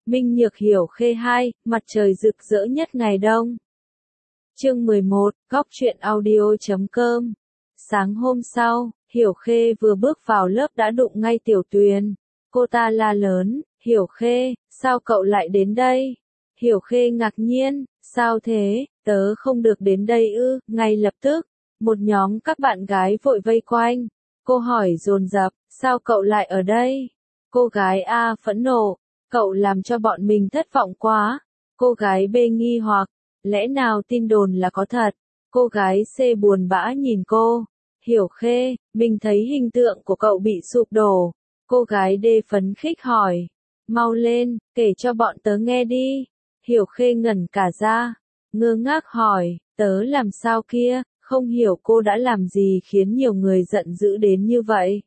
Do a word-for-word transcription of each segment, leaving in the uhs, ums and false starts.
Minh Nhược Hiểu Khê hai, mặt trời rực rỡ nhất ngày đông. Chương mười một, góc truyện audio chấm com. Sáng hôm sau, Hiểu Khê vừa bước vào lớp đã đụng ngay Tiểu Tuyền. Cô ta la lớn, Hiểu Khê, sao cậu lại đến đây? Hiểu Khê ngạc nhiên, sao thế, tớ không được đến đây ư? Ngay lập tức, một nhóm các bạn gái vội vây quanh. Cô hỏi dồn dập, sao cậu lại ở đây? Cô gái A phẫn nộ, cậu làm cho bọn mình thất vọng quá. Cô gái B nghi hoặc, lẽ nào tin đồn là có thật? Cô gái C buồn bã nhìn cô. Hiểu Khê, mình thấy hình tượng của cậu bị sụp đổ. Cô gái D phấn khích hỏi, mau lên, kể cho bọn tớ nghe đi. Hiểu Khê ngẩn cả ra, ngơ ngác hỏi, tớ làm sao kia, không hiểu cô đã làm gì khiến nhiều người giận dữ đến như vậy.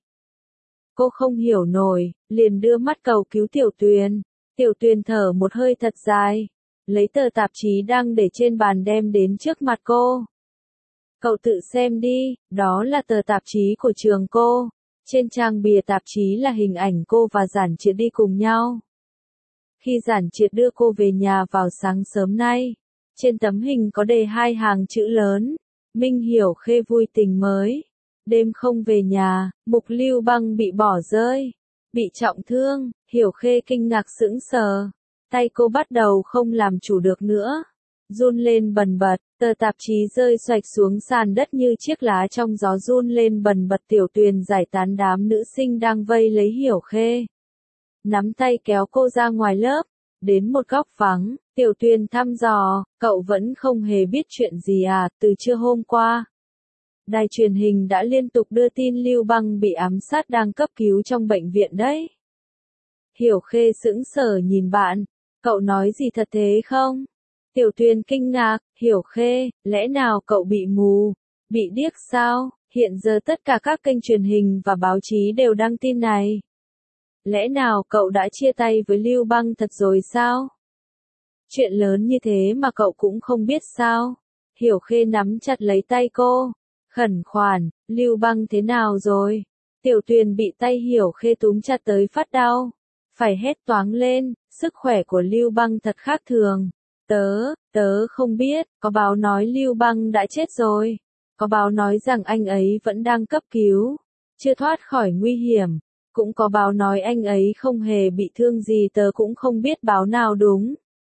Cô không hiểu nổi, liền đưa mắt cầu cứu Tiểu Tuyền. Tiểu Tuyền thở một hơi thật dài, lấy tờ tạp chí đang để trên bàn đem đến trước mặt cô. Cậu tự xem đi, đó là tờ tạp chí của trường cô. Trên trang bìa tạp chí là hình ảnh cô và Giản Triệt đi cùng nhau. Khi Giản Triệt đưa cô về nhà vào sáng sớm nay, trên tấm hình có đề hai hàng chữ lớn, Minh Hiểu Khê vui tình mới. Đêm không về nhà, Mục Lưu Băng bị bỏ rơi, bị trọng thương. Hiểu Khê kinh ngạc sững sờ, tay cô bắt đầu không làm chủ được nữa, run lên bần bật, tờ tạp chí rơi xoạch xuống sàn đất như chiếc lá trong gió run lên bần bật. Tiểu Tuyền giải tán đám nữ sinh đang vây lấy Hiểu Khê, nắm tay kéo cô ra ngoài lớp, đến một góc vắng. Tiểu Tuyền thăm dò, cậu vẫn không hề biết chuyện gì à? Từ trưa hôm qua, đài truyền hình đã liên tục đưa tin Lưu Băng bị ám sát đang cấp cứu trong bệnh viện đấy. Hiểu Khê sững sờ nhìn bạn, cậu nói gì thật thế không? Tiểu Tuyền kinh ngạc, Hiểu Khê, lẽ nào cậu bị mù, bị điếc sao? Hiện giờ tất cả các kênh truyền hình và báo chí đều đăng tin này. Lẽ nào cậu đã chia tay với Lưu Băng thật rồi sao? Chuyện lớn như thế mà cậu cũng không biết sao? Hiểu Khê nắm chặt lấy tay cô, khẩn khoản, Lưu Băng thế nào rồi? Tiểu Tuyền bị tay Hiểu Khê túm chặt tới phát đau, phải hét toáng lên, sức khỏe của Lưu Băng thật khác thường. Tớ, tớ không biết, có báo nói Lưu Băng đã chết rồi. Có báo nói rằng anh ấy vẫn đang cấp cứu, chưa thoát khỏi nguy hiểm. Cũng có báo nói anh ấy không hề bị thương gì, tớ cũng không biết báo nào đúng,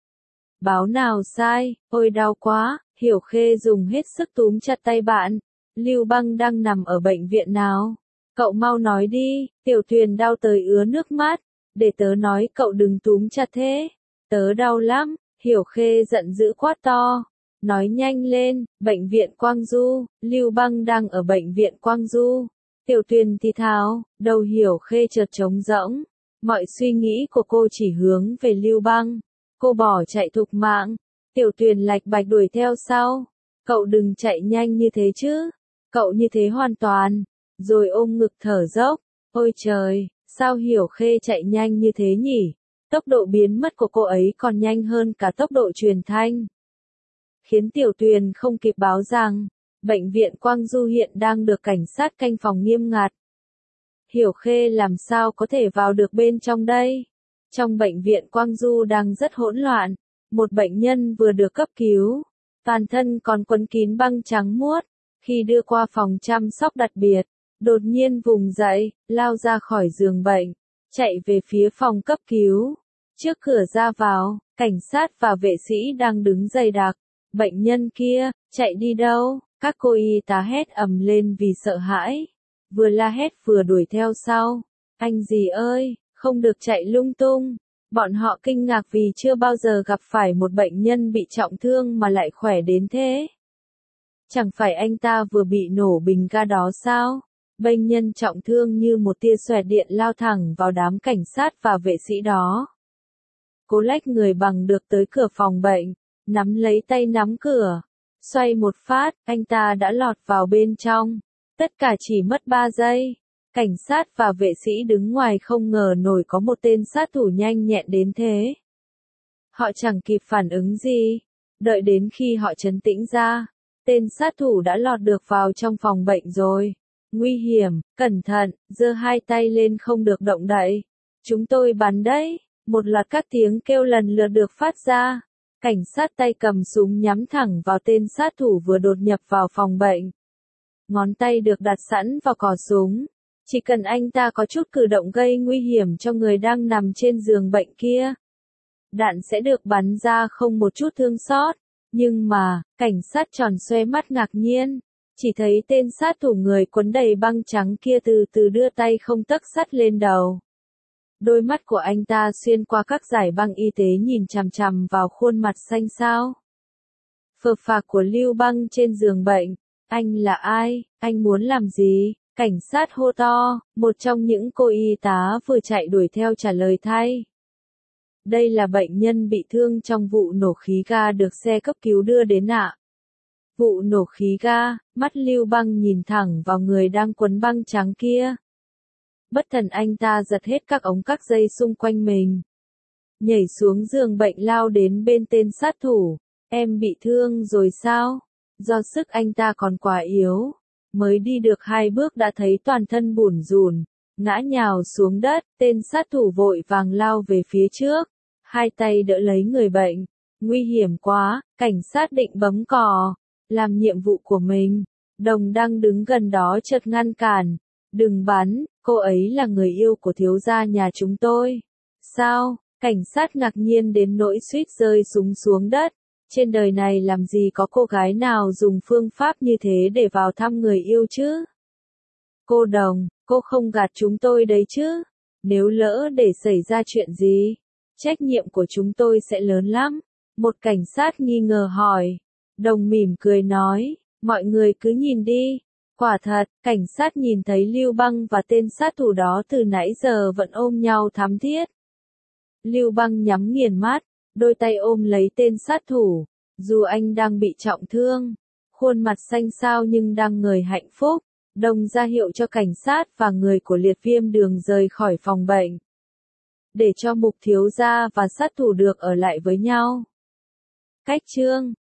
báo nào sai. Ôi đau quá. Hiểu Khê dùng hết sức túm chặt tay bạn. Lưu Băng đang nằm ở bệnh viện nào? Cậu mau nói đi. Tiểu Tuyền đau tới ứa nước mắt. Để tớ nói, cậu đừng túm chặt thế. Tớ đau lắm. Hiểu Khê giận dữ quát to. Nói nhanh lên, bệnh viện Quang Du, Lưu Băng đang ở bệnh viện Quang Du. Tiểu Tuyền thì thào, đầu Hiểu Khê chợt trống rỗng. Mọi suy nghĩ của cô chỉ hướng về Lưu Băng. Cô bỏ chạy thục mạng. Tiểu Tuyền lạch bạch đuổi theo sau. Cậu đừng chạy nhanh như thế chứ. Cậu như thế hoàn toàn. Rồi ôm ngực thở dốc. Ôi trời, sao Hiểu Khê chạy nhanh như thế nhỉ? Tốc độ biến mất của cô ấy còn nhanh hơn cả tốc độ truyền thanh. Khiến Tiểu Tuyền không kịp báo rằng, bệnh viện Quang Du hiện đang được cảnh sát canh phòng nghiêm ngặt. Hiểu Khê làm sao có thể vào được bên trong đây? Trong bệnh viện Quang Du đang rất hỗn loạn. Một bệnh nhân vừa được cấp cứu, toàn thân còn quấn kín băng trắng muốt. Khi đưa qua phòng chăm sóc đặc biệt, đột nhiên vùng dậy, lao ra khỏi giường bệnh, chạy về phía phòng cấp cứu. Trước cửa ra vào, cảnh sát và vệ sĩ đang đứng dày đặc. Bệnh nhân kia, chạy đi đâu? Các cô y tá hét ầm lên vì sợ hãi. Vừa la hét vừa đuổi theo sau. Anh gì ơi, không được chạy lung tung. Bọn họ kinh ngạc vì chưa bao giờ gặp phải một bệnh nhân bị trọng thương mà lại khỏe đến thế. Chẳng phải anh ta vừa bị nổ bình ga đó sao? Bệnh nhân trọng thương như một tia xòe điện lao thẳng vào đám cảnh sát và vệ sĩ đó. Cố lách người bằng được tới cửa phòng bệnh, nắm lấy tay nắm cửa. Xoay một phát, anh ta đã lọt vào bên trong. Tất cả chỉ mất ba giây. Cảnh sát và vệ sĩ đứng ngoài không ngờ nổi có một tên sát thủ nhanh nhẹn đến thế. Họ chẳng kịp phản ứng gì. Đợi đến khi họ trấn tĩnh ra, tên sát thủ đã lọt được vào trong phòng bệnh rồi. Nguy hiểm, cẩn thận, giơ hai tay lên không được động đậy. Chúng tôi bắn đấy. Một loạt các tiếng kêu lần lượt được phát ra. Cảnh sát tay cầm súng nhắm thẳng vào tên sát thủ vừa đột nhập vào phòng bệnh. Ngón tay được đặt sẵn vào cò súng. Chỉ cần anh ta có chút cử động gây nguy hiểm cho người đang nằm trên giường bệnh kia, đạn sẽ được bắn ra không một chút thương xót. Nhưng mà, cảnh sát tròn xoe mắt ngạc nhiên. Chỉ thấy tên sát thủ người quấn đầy băng trắng kia từ từ đưa tay không tấc sắt lên đầu. Đôi mắt của anh ta xuyên qua các dải băng y tế nhìn chằm chằm vào khuôn mặt xanh xao. Phờ phạc của Lưu Băng trên giường bệnh. Anh là ai? Anh muốn làm gì? Cảnh sát hô to, một trong những cô y tá vừa chạy đuổi theo trả lời thay. Đây là bệnh nhân bị thương trong vụ nổ khí ga được xe cấp cứu đưa đến ạ. Vụ nổ khí ga, mắt Lưu Băng nhìn thẳng vào người đang quấn băng trắng kia. Bất thần anh ta giật hết các ống các dây xung quanh mình. Nhảy xuống giường bệnh lao đến bên tên sát thủ. Em bị thương rồi sao? Do sức anh ta còn quá yếu. Mới đi được hai bước đã thấy toàn thân bủn rủn, ngã nhào xuống đất, tên sát thủ vội vàng lao về phía trước. Hai tay đỡ lấy người bệnh. Nguy hiểm quá, cảnh sát định bấm còi. Làm nhiệm vụ của mình. Đồng đang đứng gần đó chợt ngăn cản. Đừng bắn, cô ấy là người yêu của thiếu gia nhà chúng tôi. Sao? Cảnh sát ngạc nhiên đến nỗi suýt rơi súng xuống đất. Trên đời này làm gì có cô gái nào dùng phương pháp như thế để vào thăm người yêu chứ? Cô Đồng, cô không gạt chúng tôi đấy chứ? Nếu lỡ để xảy ra chuyện gì, trách nhiệm của chúng tôi sẽ lớn lắm. Một cảnh sát nghi ngờ hỏi. Đồng mỉm cười nói, mọi người cứ nhìn đi. Quả thật, cảnh sát nhìn thấy Lưu Băng và tên sát thủ đó từ nãy giờ vẫn ôm nhau thắm thiết. Lưu Băng nhắm nghiền mắt, đôi tay ôm lấy tên sát thủ. Dù anh đang bị trọng thương, khuôn mặt xanh xao nhưng đang ngời hạnh phúc. Đồng ra hiệu cho cảnh sát và người của liệt viêm đường rời khỏi phòng bệnh. Để cho Mục thiếu gia và sát thủ được ở lại với nhau. Cách chương